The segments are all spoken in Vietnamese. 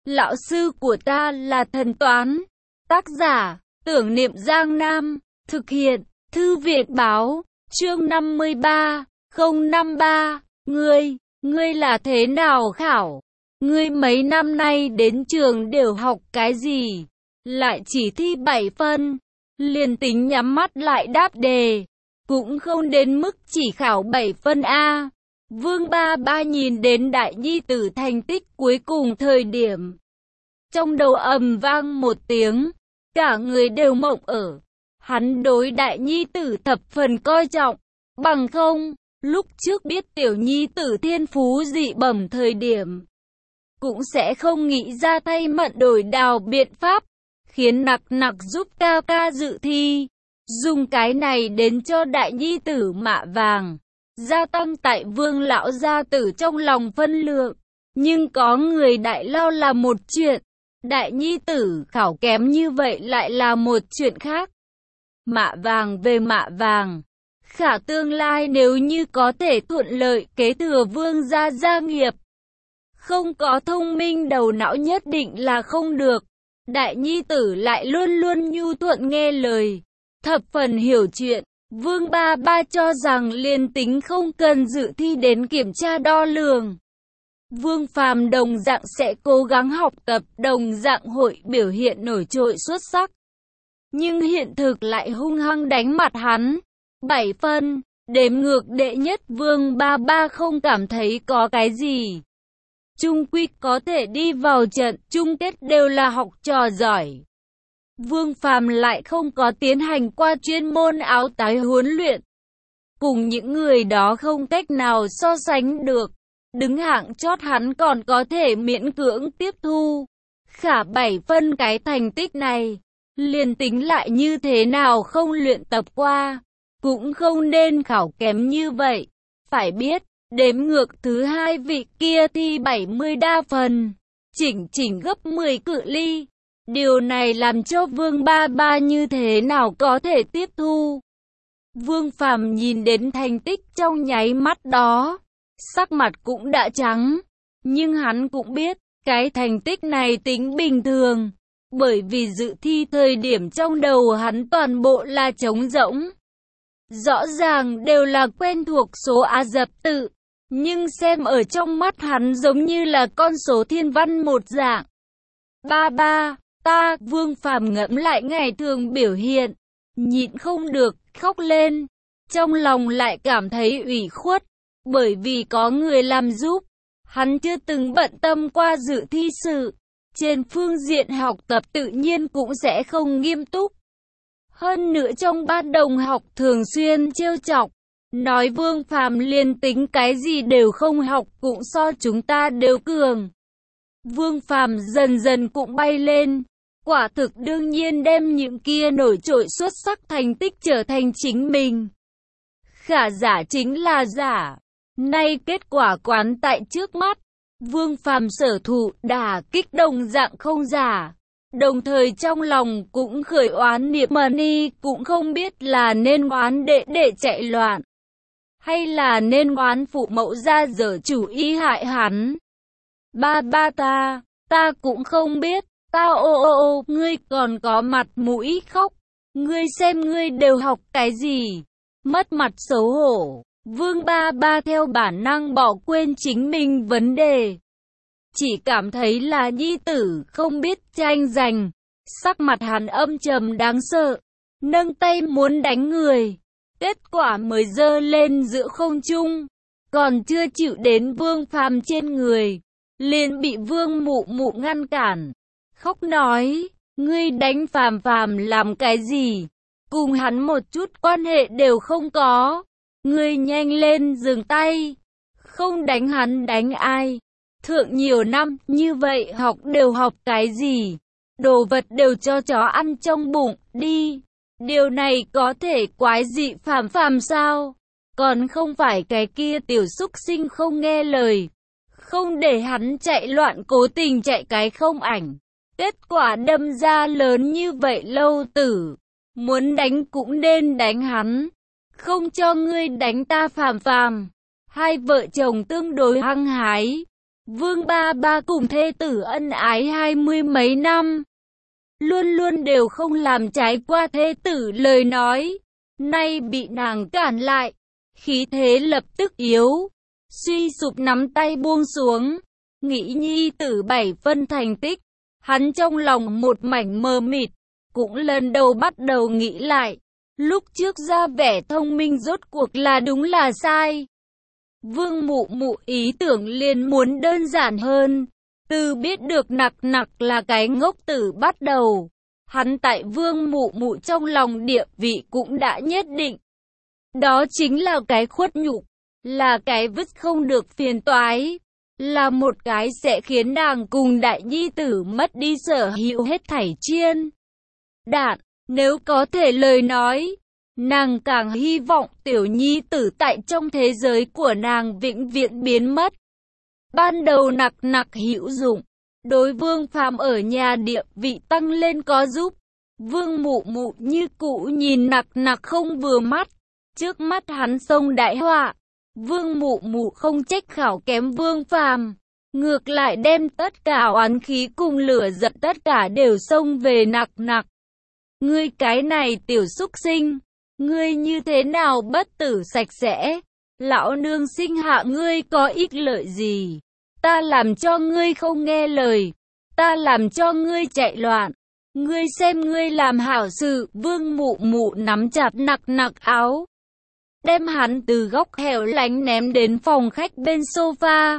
Lão sư của ta là thần toán. Tác giả, Tưởng Niệm Giang Nam. Thực hiện, Thư viện báo, chương 53, 053. Ngươi là thế nào Khảo? Ngươi mấy năm nay đến trường đều học cái gì? Lại chỉ thi 7 phân. Liền tính nhắm mắt lại đáp đề, cũng không đến mức chỉ khảo 7 phân a. Vương Ba Ba nhìn đến đại nhi tử thành tích cuối cùng thời điểm, trong đầu ầm vang một tiếng, cả người đều mộng ở. Hắn đối đại nhi tử thập phần coi trọng, bằng không, lúc trước biết tiểu nhi tử thiên phú dị bẩm thời điểm, cũng sẽ không nghĩ ra thay Mận đổi đào biện pháp, khiến nặc giúp ca ca dự thi, dùng cái này đến cho đại nhi tử mạ vàng, gia tăng tại Vương lão gia tử trong lòng phân lượng. Nhưng có người đại lao là một chuyện, đại nhi tử khảo kém như vậy lại là một chuyện khác. Mạ vàng về mạ vàng, Khả tương lai nếu như có thể thuận lợi kế thừa Vương gia nghiệp, không có thông minh đầu não nhất định là không được. Đại nhi tử lại luôn luôn nhu thuận nghe lời, thập phần hiểu chuyện. Vương Ba Ba cho rằng liền tính không cần dự thi đến kiểm tra đo lường, Vương Phàm đồng dạng sẽ cố gắng học tập, đồng dạng hội biểu hiện nổi trội xuất sắc. Nhưng hiện thực lại hung hăng đánh mặt hắn. 7 phân, đếm ngược đệ nhất. Vương Ba Ba không cảm thấy có cái gì. Chung quy có thể đi vào trận chung kết đều là học trò giỏi. Vương Phàm lại không có tiến hành qua chuyên môn áo tái huấn luyện, cùng những người đó không cách nào so sánh được. Đứng hạng chót hắn còn có thể miễn cưỡng tiếp thu. Khả 7 phân cái thành tích này, liền tính lại như thế nào không luyện tập qua, cũng không nên khảo kém như vậy. Phải biết, đếm ngược thứ hai vị kia thi 70 đa phần, chỉnh gấp 10 cự ly. Điều này làm cho Vương Ba Ba như thế nào có thể tiếp thu. Vương Phàm nhìn đến thành tích trong nháy mắt đó, sắc mặt cũng đã trắng. Nhưng hắn cũng biết, cái thành tích này tính bình thường, bởi vì dự thi thời điểm trong đầu hắn toàn bộ là trống rỗng. Rõ ràng đều là quen thuộc số A dập tự, nhưng xem ở trong mắt hắn giống như là con số thiên văn một dạng. Ba ba, ta, Vương Phàm ngẫm lại ngày thường biểu hiện, nhịn không được, khóc lên. Trong lòng lại cảm thấy ủy khuất, bởi vì có người làm giúp. Hắn chưa từng bận tâm qua dự thi sự, trên phương diện học tập tự nhiên cũng sẽ không nghiêm túc. Hơn nữa trong ban đồng học thường xuyên trêu chọc, nói Vương Phàm liền tính cái gì đều không học cũng so chúng ta đều cường. Vương Phàm dần dần cũng bay lên, quả thực đương nhiên đem những kia nổi trội xuất sắc thành tích trở thành chính mình. Khả giả chính là giả, nay kết quả quán tại trước mắt, Vương Phàm sở thụ đả kích đồng dạng không giả. Đồng thời trong lòng cũng khởi oán niệm Mani, cũng không biết là nên oán đệ đệ chạy loạn, hay là nên oán phụ mẫu ra dở chủ ý hại hắn. Ba ba ta cũng không biết, ngươi còn có mặt mũi khóc, ngươi xem ngươi đều học cái gì, mất mặt xấu hổ. Vương Ba Ba theo bản năng bỏ quên chính mình vấn đề, chỉ cảm thấy là nhi tử không biết tranh giành. Sắc mặt hắn âm trầm đáng sợ, nâng tay muốn đánh người, kết quả mới giơ lên giữa không trung, còn chưa chịu đến Vương Phàm trên người, liền bị Vương Mụ Mụ ngăn cản, khóc nói, ngươi đánh Phàm làm cái gì, cùng hắn một chút quan hệ đều không có, ngươi nhanh lên dừng tay, không đánh hắn đánh ai. Thượng nhiều năm, như vậy học đều học cái gì? Đồ vật đều cho chó ăn trong bụng, đi. Điều này có thể quái dị Phàm sao? Còn không phải cái kia tiểu súc sinh không nghe lời. Không để hắn chạy loạn cố tình chạy cái không ảnh. Kết quả đâm ra lớn như vậy lâu tử. Muốn đánh cũng nên đánh hắn. Không cho ngươi đánh ta Phàm. Hai vợ chồng tương đối hăng hái. Vương Ba Ba cùng thê tử ân ái 20 mấy năm, luôn luôn đều không làm trái qua thê tử lời nói, nay bị nàng cản lại, khí thế lập tức yếu, suy sụp nắm tay buông xuống, nghĩ nhi tử 7 phân thành tích, hắn trong lòng một mảnh mờ mịt, cũng lần đầu bắt đầu nghĩ lại, lúc trước ra vẻ thông minh rốt cuộc là đúng là sai. Vương Mụ Mụ ý tưởng liền muốn đơn giản hơn, từ biết được Nặc Nặc là cái ngốc tử bắt đầu, hắn tại Vương Mụ Mụ trong lòng địa vị cũng đã nhất định. Đó chính là cái khuất nhục, là cái vứt không được phiền toái, là một cái sẽ khiến nàng cùng đại nhi tử mất đi sở hữu hết thảy chiên đạn. Nếu có thể lời nói, nàng càng hy vọng tiểu nhi tử tại trong thế giới của nàng vĩnh viễn biến mất. Ban đầu Nặc Nặc hữu dụng, đối Vương Phàm ở nhà địa vị tăng lên có giúp. Vương Mụ Mụ như cũ nhìn Nặc Nặc không vừa mắt, trước mắt hắn xông đại họa. Vương Mụ Mụ không trách khảo kém Vương Phàm, ngược lại đem tất cả oán khí cùng lửa giận tất cả đều xông về Nặc Nặc. Ngươi cái này tiểu súc sinh, ngươi như thế nào bất tử sạch sẽ, lão nương sinh hạ ngươi có ích lợi gì, ta làm cho ngươi không nghe lời, ta làm cho ngươi chạy loạn, ngươi xem ngươi làm hảo sự. Vương Mụ Mụ nắm chặt Nặc Nặc áo, đem hắn từ góc hẻo lánh ném đến phòng khách bên sofa.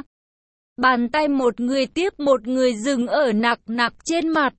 Bàn tay một người tiếp một người dừng ở Nặc Nặc trên mặt.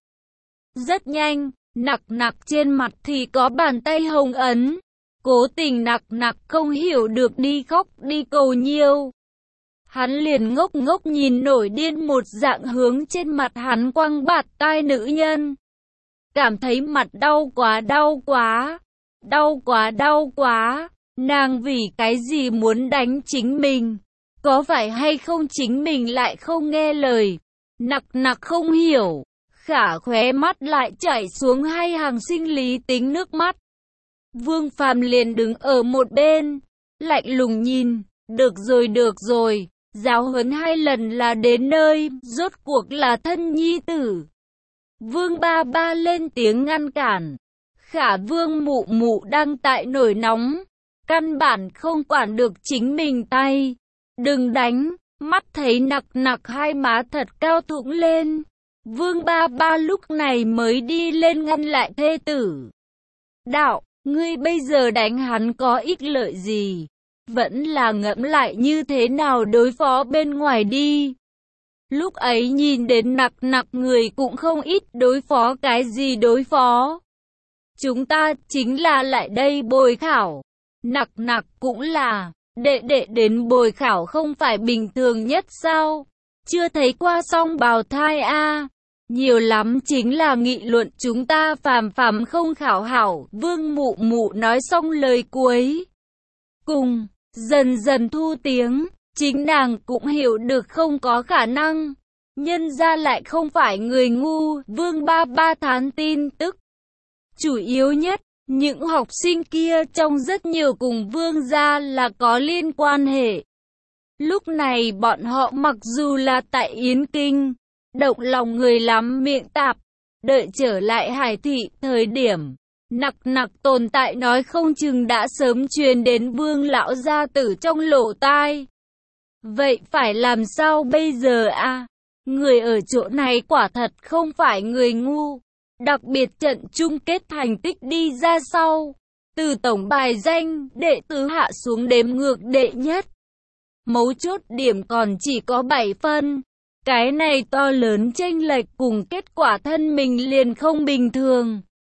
Rất nhanh, Nặc Nặc trên mặt thì có bàn tay hồng ấn. Cố tình Nặc Nặc không hiểu được đi khóc đi cầu nhiều. Hắn liền ngốc ngốc nhìn nổi điên một dạng hướng trên mặt hắn quăng bạt tai nữ nhân. Cảm thấy mặt đau quá đau quá, đau quá đau quá. Nàng vì cái gì muốn đánh chính mình? Có phải hay không chính mình lại không nghe lời? Nặc Nặc không hiểu, khả khóe mắt lại chảy xuống hai hàng sinh lý tính nước mắt. Vương Phàm liền đứng ở một bên, lạnh lùng nhìn, được rồi, giáo huấn 2 lần là đến nơi, rốt cuộc là thân nhi tử. Vương Ba Ba lên tiếng ngăn cản, khả Vương Mụ Mụ đang tại nổi nóng, căn bản không quản được chính mình tay. Đừng đánh, mắt thấy Nặc Nặc hai má thật cao thủng lên. Vương Ba Ba lúc này mới đi lên ngăn lại thê tử. Đạo, ngươi bây giờ đánh hắn có ích lợi gì? Vẫn là ngẫm lại như thế nào đối phó bên ngoài đi. Lúc ấy nhìn đến Nặc Nặc người cũng không ít, đối phó cái gì đối phó? Chúng ta chính là lại đây bồi khảo. Nặc Nặc cũng là, đệ đệ đến bồi khảo không phải bình thường nhất sao? Chưa thấy qua song bào thai a? Nhiều lắm chính là nghị luận chúng ta phàm phàm không khảo hảo. Vương Mụ Mụ nói xong lời cuối cùng, dần dần thu tiếng. Chính nàng cũng hiểu được không có khả năng, nhân ra lại không phải người ngu. Vương Ba Ba thán tin tức. Chủ yếu nhất, những học sinh kia trong rất nhiều cùng Vương gia là có liên quan hệ. Lúc này bọn họ mặc dù là tại Yến Kinh, động lòng người lắm miệng tạp, đợi trở lại Hải Thị thời điểm, Nặc Nặc tồn tại nói không chừng đã sớm truyền đến Vương lão gia tử trong lỗ tai. Vậy phải làm sao bây giờ a? Người ở chỗ này quả thật không phải người ngu. Đặc biệt trận chung kết thành tích đi ra sau, từ tổng bài danh, đệ tứ hạ xuống đếm ngược đệ nhất. Mấu chốt điểm còn chỉ có 7 phân. Cái này to lớn chênh lệch cùng kết quả thân mình liền không bình thường.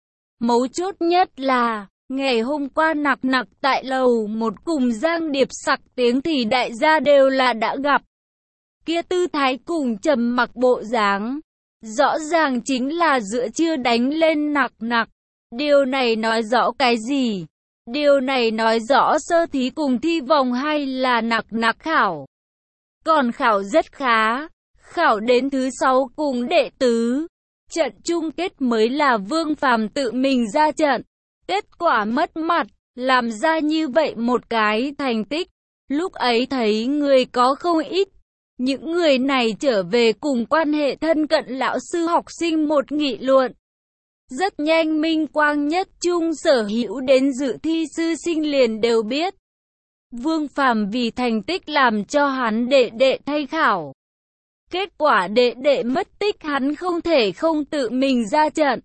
Mấu chốt nhất là, ngày hôm qua Nặc Nặc tại lầu một cùng Giang Điệp sặc tiếng thì đại gia đều là đã gặp. Kia tư thái cùng trầm mặc bộ dáng, rõ ràng chính là giữa trưa đánh lên Nặc Nặc. Điều này nói rõ cái gì? Điều này nói rõ sơ thí cùng thi vòng 2 là Nặc Nặc khảo. Còn khảo rất khá, khảo đến thứ 6 cùng đệ tứ. Trận chung kết mới là Vương Phàm tự mình ra trận. Kết quả mất mặt, làm ra như vậy một cái thành tích. Lúc ấy thấy người có không ít, Những người này trở về cùng quan hệ thân cận lão sư học sinh một nghị luận. Rất nhanh Minh Quang Nhất Trung sở hữu đến dự thi sư sinh liền đều biết. Vương Phàm vì thành tích làm cho hắn đệ đệ thay khảo. Kết quả đệ đệ mất tích hắn không thể không tự mình ra trận.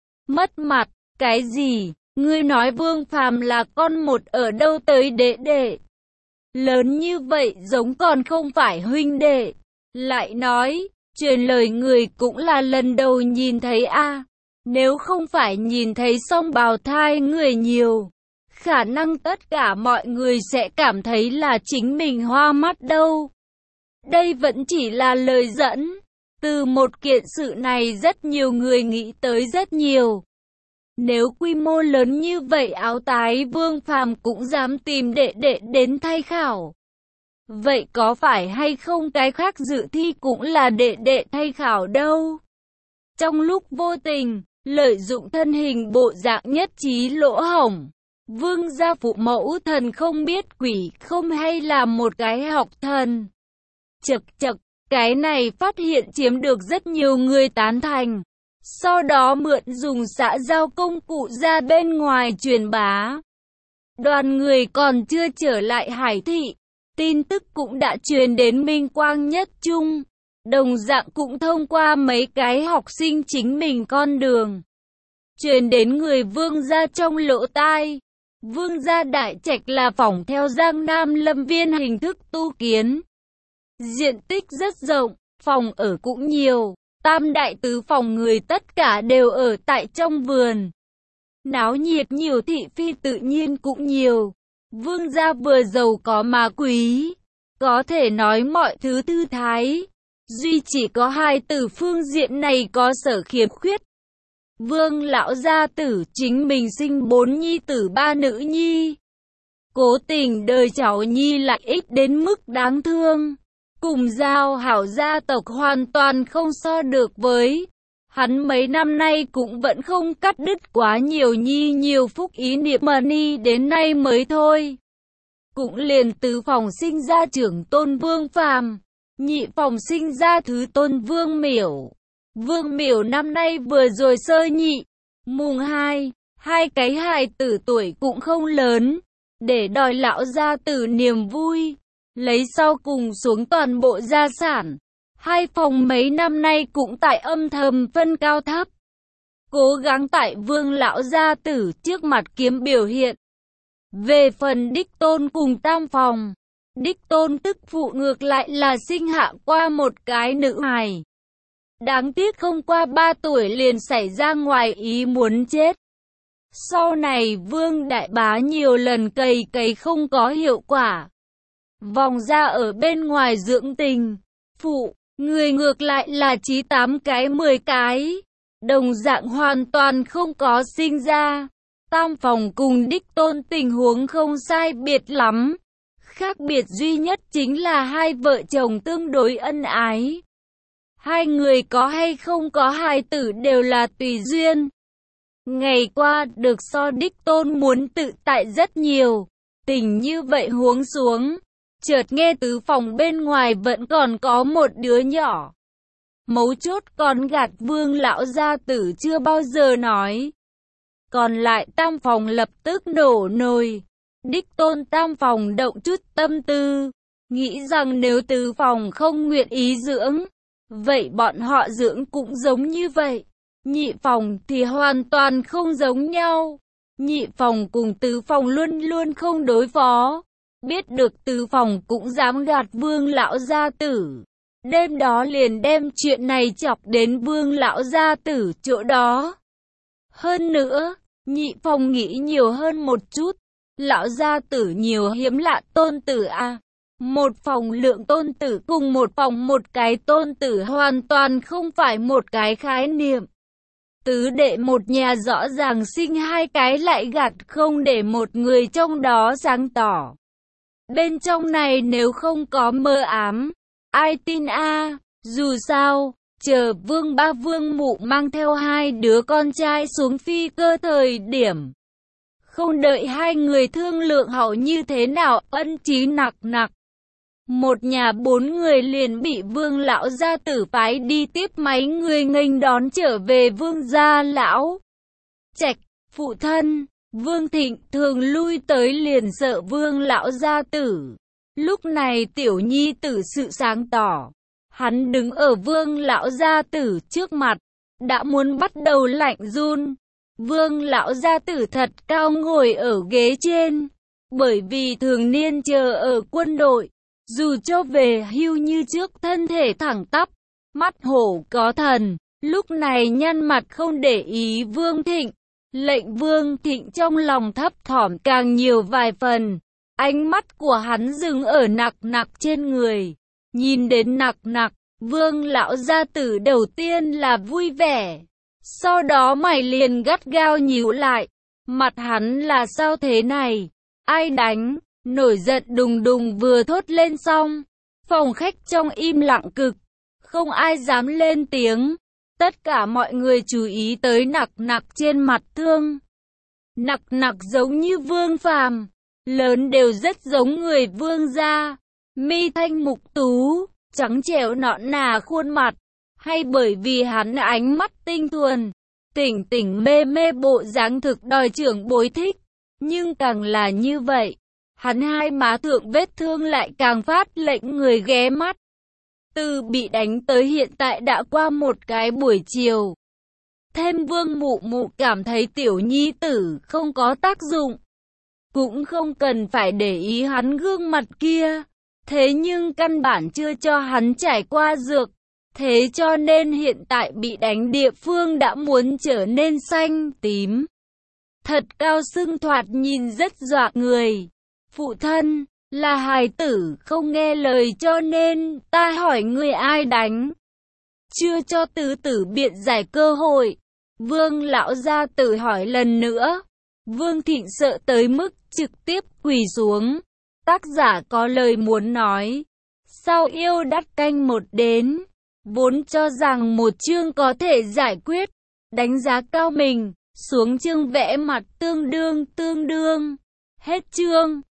Mất mặt, cái gì? Ngươi nói Vương Phàm là con một ở đâu tới đệ đệ? Lớn như vậy giống còn không phải huynh đệ. Lại nói, truyền lời người cũng là lần đầu nhìn thấy a. Nếu không phải nhìn thấy song bào thai người nhiều, khả năng tất cả mọi người sẽ cảm thấy là chính mình hoa mắt đâu. Đây vẫn chỉ là lời dẫn. Từ một kiện sự này rất nhiều người nghĩ tới rất nhiều. Nếu quy mô lớn như vậy áo tái Vương Phàm cũng dám tìm đệ đệ đến thay khảo. Vậy có phải hay không cái khác dự thi cũng là đệ đệ thay khảo đâu? Trong lúc vô tình, lợi dụng thân hình bộ dạng nhất trí lỗ hổng, Vương gia phụ mẫu thần không biết quỷ không hay là một cái học thần. Chậc chậc, cái này phát hiện chiếm được rất nhiều người tán thành. Sau đó mượn dùng xã giao công cụ ra bên ngoài truyền bá. Đoàn người còn chưa trở lại Hải Thị, tin tức cũng đã truyền đến Minh Quang Nhất Trung. Đồng dạng cũng thông qua mấy cái học sinh chính mình con đường. Truyền đến người Vương gia trong lỗ tai. Vương gia đại trạch là phỏng theo Giang Nam Lâm Viên hình thức tu kiến. Diện tích rất rộng, phòng ở cũng nhiều. Tam đại tứ phòng người tất cả đều ở tại trong vườn. Náo nhiệt nhiều thị phi tự nhiên cũng nhiều. Vương gia vừa giàu có mà quý. Có thể nói mọi thứ thư thái. Duy chỉ có hai tử phương diện này có sở khiếm khuyết. Vương lão gia tử chính mình sinh 4 nhi tử 3 nữ nhi. Cố tình đời cháu nhi lại ít đến mức đáng thương. Cùng giao hảo gia tộc hoàn toàn không so được với. Hắn mấy năm nay cũng vẫn không cắt đứt quá nhiều nhi nhiều phúc ý niệm mà ni đến nay mới thôi. Cũng liền tứ phòng sinh ra trưởng tôn Vương Phàm, nhị phòng sinh ra thứ tôn Vương Miểu. Vương Miểu năm nay vừa rồi sơ nhị, mùng 2, hai cái hài tử tuổi cũng không lớn, để đòi lão gia tử niềm vui, lấy sau cùng xuống toàn bộ gia sản. Hai phòng mấy năm nay cũng tại âm thầm phân cao thấp, cố gắng tại Vương lão gia tử trước mặt kiếm biểu hiện. Về phần đích tôn cùng tam phòng, đích tôn tức phụ ngược lại là sinh hạ qua một cái nữ hài. Đáng tiếc không qua 3 tuổi liền xảy ra ngoài ý muốn chết. Sau này Vương đại bá nhiều lần cày không có hiệu quả. Vòng ra ở bên ngoài dưỡng tình. Phụ, người ngược lại là chí 8 cái 10 cái. Đồng dạng hoàn toàn không có sinh ra. Tam phòng cùng đích tôn tình huống không sai biệt lắm. Khác biệt duy nhất chính là hai vợ chồng tương đối ân ái. Hai người có hay không có hài tử đều là tùy duyên. Ngày qua được so đích tôn muốn tự tại rất nhiều. Tình như vậy huống xuống. Chợt nghe tứ phòng bên ngoài vẫn còn có một đứa nhỏ. Mấu chốt còn gạt Vương lão gia tử chưa bao giờ nói. Còn lại tam phòng lập tức nổ nồi. Đích tôn tam phòng động chút tâm tư. Nghĩ rằng nếu tứ phòng không nguyện ý dưỡng, vậy bọn họ dưỡng cũng giống như vậy. Nhị phòng thì hoàn toàn không giống nhau. Nhị phòng cùng tứ phòng luôn luôn không đối phó. Biết được tứ phòng cũng dám gạt Vương lão gia tử. Đêm đó liền đem chuyện này chọc đến Vương lão gia tử chỗ đó. Hơn nữa, nhị phòng nghĩ nhiều hơn một chút. Lão gia tử nhiều hiếm lạ tôn tử a. Một phòng lượng tôn tử cùng một phòng một cái tôn tử hoàn toàn không phải một cái khái niệm. Tứ đệ một nhà rõ ràng sinh hai cái lại gạt không để một người trong đó sáng tỏ. Bên trong này nếu không có mơ ám, ai tin a? Dù sao, chờ Vương ba Vương mụ mang theo hai đứa con trai xuống phi cơ thời điểm. Không đợi hai người thương lượng hậu như thế nào, ân chí nặc nặc. một nhà 4 người liền bị Vương lão gia tử phái đi tiếp mấy người nghênh đón trở về Vương gia lão trạch. Phụ thân, Vương Thịnh thường lui tới liền sợ Vương lão gia tử. Lúc này tiểu nhi tử sự sáng tỏ. Hắn đứng ở Vương lão gia tử trước mặt, đã muốn bắt đầu lạnh run. Vương lão gia tử thật cao ngồi ở ghế trên, bởi vì thường niên chờ ở quân đội, dù cho về hưu như trước thân thể thẳng tắp, mắt hổ có thần, lúc này nhăn mặt không để ý Vương Thịnh. Lệnh Vương Thịnh trong lòng thấp thỏm càng nhiều vài phần, ánh mắt của hắn dừng ở Nặc Nặc trên người. Nhìn đến Nặc Nặc, Vương lão gia tử đầu tiên là vui vẻ, sau đó mày liền gắt gao nhíu lại. Mặt hắn là sao thế này? Ai đánh? Nổi giận đùng đùng vừa thốt lên xong, phòng khách trong im lặng cực, không ai dám lên tiếng. Tất cả mọi người chú ý tới Nặc Nặc trên mặt thương. Nặc Nặc giống như Vương Phàm, lớn đều rất giống người Vương gia, mi thanh mục tú, trắng trẻo nõn nà khuôn mặt, hay bởi vì hắn ánh mắt tinh thuần, tỉnh tỉnh mê mê bộ dáng thực đòi trưởng bối thích. Nhưng càng là như vậy, hắn hai má thượng vết thương lại càng phát lệnh người ghé mắt. Từ bị đánh tới hiện tại đã qua một cái buổi chiều. Thêm Vương mụ mụ cảm thấy tiểu nhi tử không có tác dụng, cũng không cần phải để ý hắn gương mặt kia. Thế nhưng căn bản chưa cho hắn trải qua dược, thế cho nên hiện tại bị đánh địa phương đã muốn trở nên xanh tím. Thật cao sưng thoạt nhìn rất dọa người. Phụ thân, là hài tử không nghe lời cho nên ta hỏi người ai đánh. Chưa cho tứ tử biện giải cơ hội, Vương lão gia tử hỏi lần nữa. Vương Thịnh sợ tới mức trực tiếp quỳ xuống. Tác giả có lời muốn nói. Sau yêu đắt canh một đến, vốn cho rằng một chương có thể giải quyết, đánh giá cao mình, xuống chương vẽ mặt tương đương. Hết chương.